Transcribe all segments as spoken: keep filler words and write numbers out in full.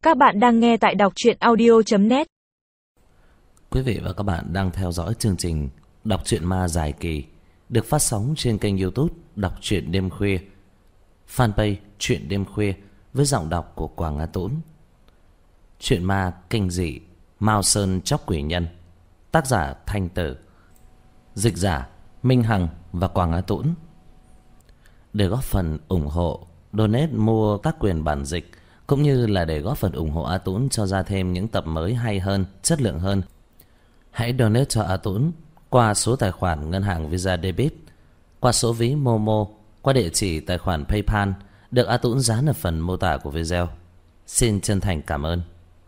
Các bạn đang nghe tại đọc truyện audio chấm net. Quý vị và các bạn đang theo dõi chương trình Đọc truyện ma dài kỳ được phát sóng trên kênh YouTube Đọc truyện đêm khuya, fanpage Truyện đêm khuya với giọng đọc của Quảng Á Tũng. Truyện ma kinh dị Mao Sơn Chóc Quỷ Nhân, tác giả Thanh Tử, dịch giả Minh Hằng và Quảng Á Tũng. Để góp phần ủng hộ, donate mua các quyền bản dịch cũng như là để góp phần ủng hộ A Tũng cho ra thêm những tập mới hay hơn, chất lượng hơn, hãy donate cho A Tũng qua số tài khoản ngân hàng Visa Debit, qua số ví Momo, qua địa chỉ tài khoản PayPal được A Tũng dán ở phần mô tả của video. Xin chân thành cảm ơn.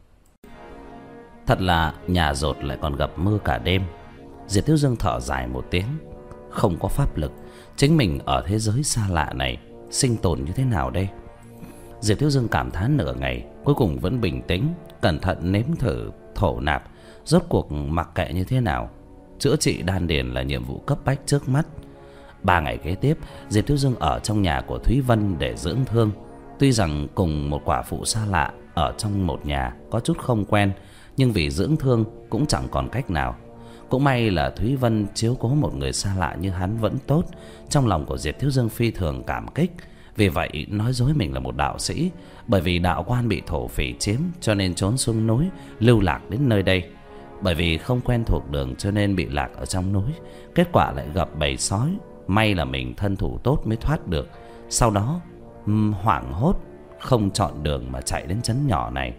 Thật là nhà dột lại còn gặp mưa cả đêm. Diệp Thiếu Dương thở dài một tiếng. Không có pháp lực, chính mình ở thế giới xa lạ này sinh tồn như thế nào đây? Diệp Thiếu Dương cảm thán nửa ngày, cuối cùng vẫn bình tĩnh, cẩn thận nếm thử thổ nạp. Rốt cuộc mặc kệ như thế nào, chữa trị đan điền là nhiệm vụ cấp bách trước mắt. Ba ngày kế tiếp, Diệp Thiếu Dương ở trong nhà của Thúy Vân để dưỡng thương. Tuy rằng cùng một quả phụ xa lạ ở trong một nhà có chút không quen, nhưng vì dưỡng thương cũng chẳng còn cách nào. Cũng may là Thúy Vân chiếu cố một người xa lạ như hắn vẫn tốt. Trong lòng của Diệp Thiếu Dương phi thường cảm kích. Vì vậy nói dối mình là một đạo sĩ, bởi vì đạo quan bị thổ phỉ chiếm cho nên trốn xuống núi, lưu lạc đến nơi đây. Bởi vì không quen thuộc đường cho nên bị lạc ở trong núi, kết quả lại gặp bầy sói. May là mình thân thủ tốt mới thoát được. Sau đó hoảng hốt không chọn đường mà chạy đến trấn nhỏ này.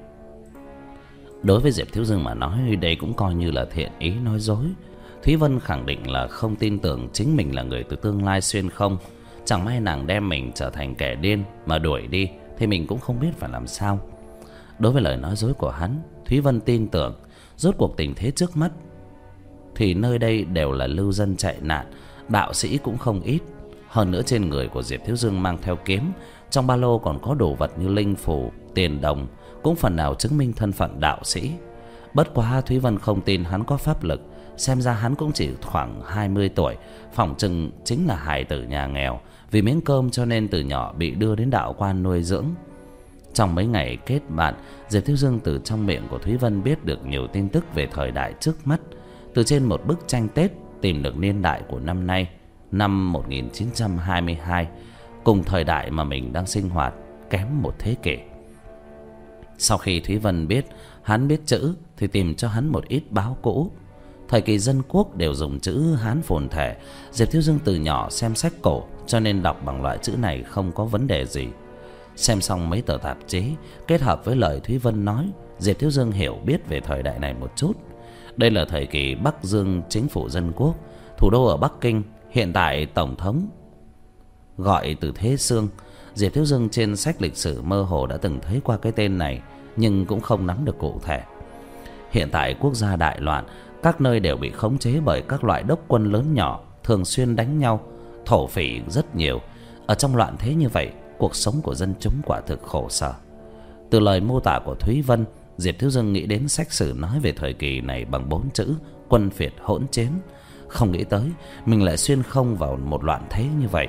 Đối với Diệp Thiếu Dương mà nói, đây cũng coi như là thiện ý nói dối. Thúy Vân khẳng định là không tin tưởng chính mình là người từ tương lai xuyên không. Chẳng may nàng đem mình trở thành kẻ điên mà đuổi đi thì mình cũng không biết phải làm sao. Đối với lời nói dối của hắn, Thúy Vân tin tưởng. Rốt cuộc tình thế trước mắt thì nơi đây đều là lưu dân chạy nạn, đạo sĩ cũng không ít. Hơn nữa trên người của Diệp Thiếu Dương mang theo kiếm, trong ba lô còn có đồ vật như linh phù, tiền đồng, cũng phần nào chứng minh thân phận đạo sĩ. Bất quá Thúy Vân không tin hắn có pháp lực, xem ra hắn cũng chỉ khoảng hai mươi tuổi, phỏng chừng chính là hài tử nhà nghèo, vì miếng cơm cho nên từ nhỏ bị đưa đến đạo quan nuôi dưỡng. Trong mấy ngày kết bạn, Diệp Thiếu Dương từ trong miệng của Thúy Vân biết được nhiều tin tức về thời đại trước mắt. Từ trên một bức tranh Tết tìm được niên đại của năm nay, năm một nghìn chín trăm hai mươi hai, cùng thời đại mà mình đang sinh hoạt kém một thế kỷ. Sau khi Thúy Vân biết hắn biết chữ thì tìm cho hắn một ít báo cũ. Thời kỳ dân quốc đều dùng chữ Hán phồn thể. Diệp Thiếu Dương từ nhỏ xem sách cổ cho nên đọc bằng loại chữ này không có vấn đề gì. Xem xong mấy tờ tạp chí, kết hợp với lời Thúy Vân nói, Diệp Thiếu Dương hiểu biết về thời đại này một chút. Đây là thời kỳ Bắc Dương chính phủ dân quốc, thủ đô ở Bắc Kinh, hiện tại tổng thống gọi từ Thế Sương. Diệp Thiếu Dương trên sách lịch sử mơ hồ đã từng thấy qua cái tên này, nhưng cũng không nắm được cụ thể. Hiện tại quốc gia đại loạn, các nơi đều bị khống chế bởi các loại đốc quân lớn nhỏ, thường xuyên đánh nhau, thổ phỉ rất nhiều. Ở trong loạn thế như vậy, cuộc sống của dân chúng quả thực khổ sở. Từ lời mô tả của Thúy Vân, Diệp Thiếu Dương nghĩ đến sách sử nói về thời kỳ này bằng bốn chữ: quân phiệt hỗn chiến. Không nghĩ tới mình lại xuyên không vào một loạn thế như vậy.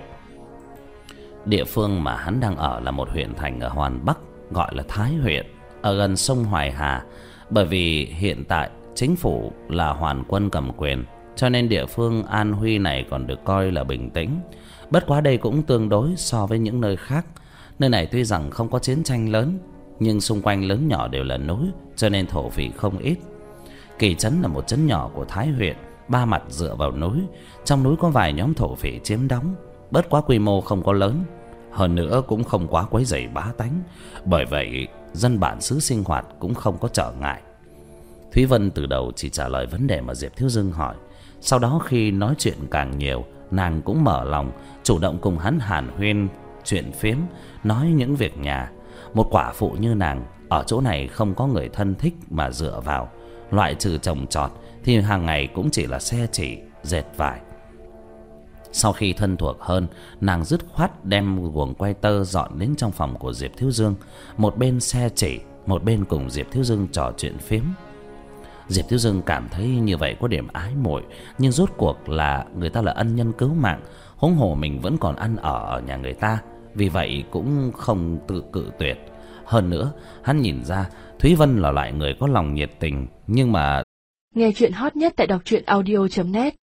Địa phương mà hắn đang ở là một huyện thành ở Hoàn Bắc, gọi là Thái huyện, ở gần sông Hoài Hà. Bởi vì hiện tại chính phủ là Hoàn quân cầm quyền, cho nên địa phương An Huy này còn được coi là bình tĩnh. Bất quá đây cũng tương đối so với những nơi khác. Nơi này tuy rằng không có chiến tranh lớn, nhưng xung quanh lớn nhỏ đều là núi, cho nên thổ phỉ không ít. Kỳ trấn là một trấn nhỏ của Thái huyện, ba mặt dựa vào núi. Trong núi có vài nhóm thổ phỉ chiếm đóng, bất quá quy mô không có lớn, hơn nữa cũng không quá quấy rầy bá tánh. Bởi vậy dân bản xứ sinh hoạt cũng không có trở ngại. Thúy Vân từ đầu chỉ trả lời vấn đề mà Diệp Thiếu Dương hỏi. Sau đó khi nói chuyện càng nhiều, nàng cũng mở lòng, chủ động cùng hắn hàn huyên chuyện phiếm, nói những việc nhà. Một quả phụ như nàng ở chỗ này không có người thân thích mà dựa vào, loại trừ trồng trọt thì hàng ngày cũng chỉ là xe chỉ, dệt vải. Sau khi thân thuộc hơn, nàng dứt khoát đem guồng quay tơ dọn đến trong phòng của Diệp Thiếu Dương, một bên xe chỉ, một bên cùng Diệp Thiếu Dương trò chuyện phiếm. Diệp Thiếu Dương cảm thấy như vậy có điểm ái muội, nhưng rốt cuộc là người ta là ân nhân cứu mạng, huống hồ mình vẫn còn ăn ở ở nhà người ta, vì vậy cũng không tự cự tuyệt. Hơn nữa, hắn nhìn ra Thúy Vân là loại người có lòng nhiệt tình, nhưng mà nghe chuyện hot nhất tại đọc truyện audio chấm net.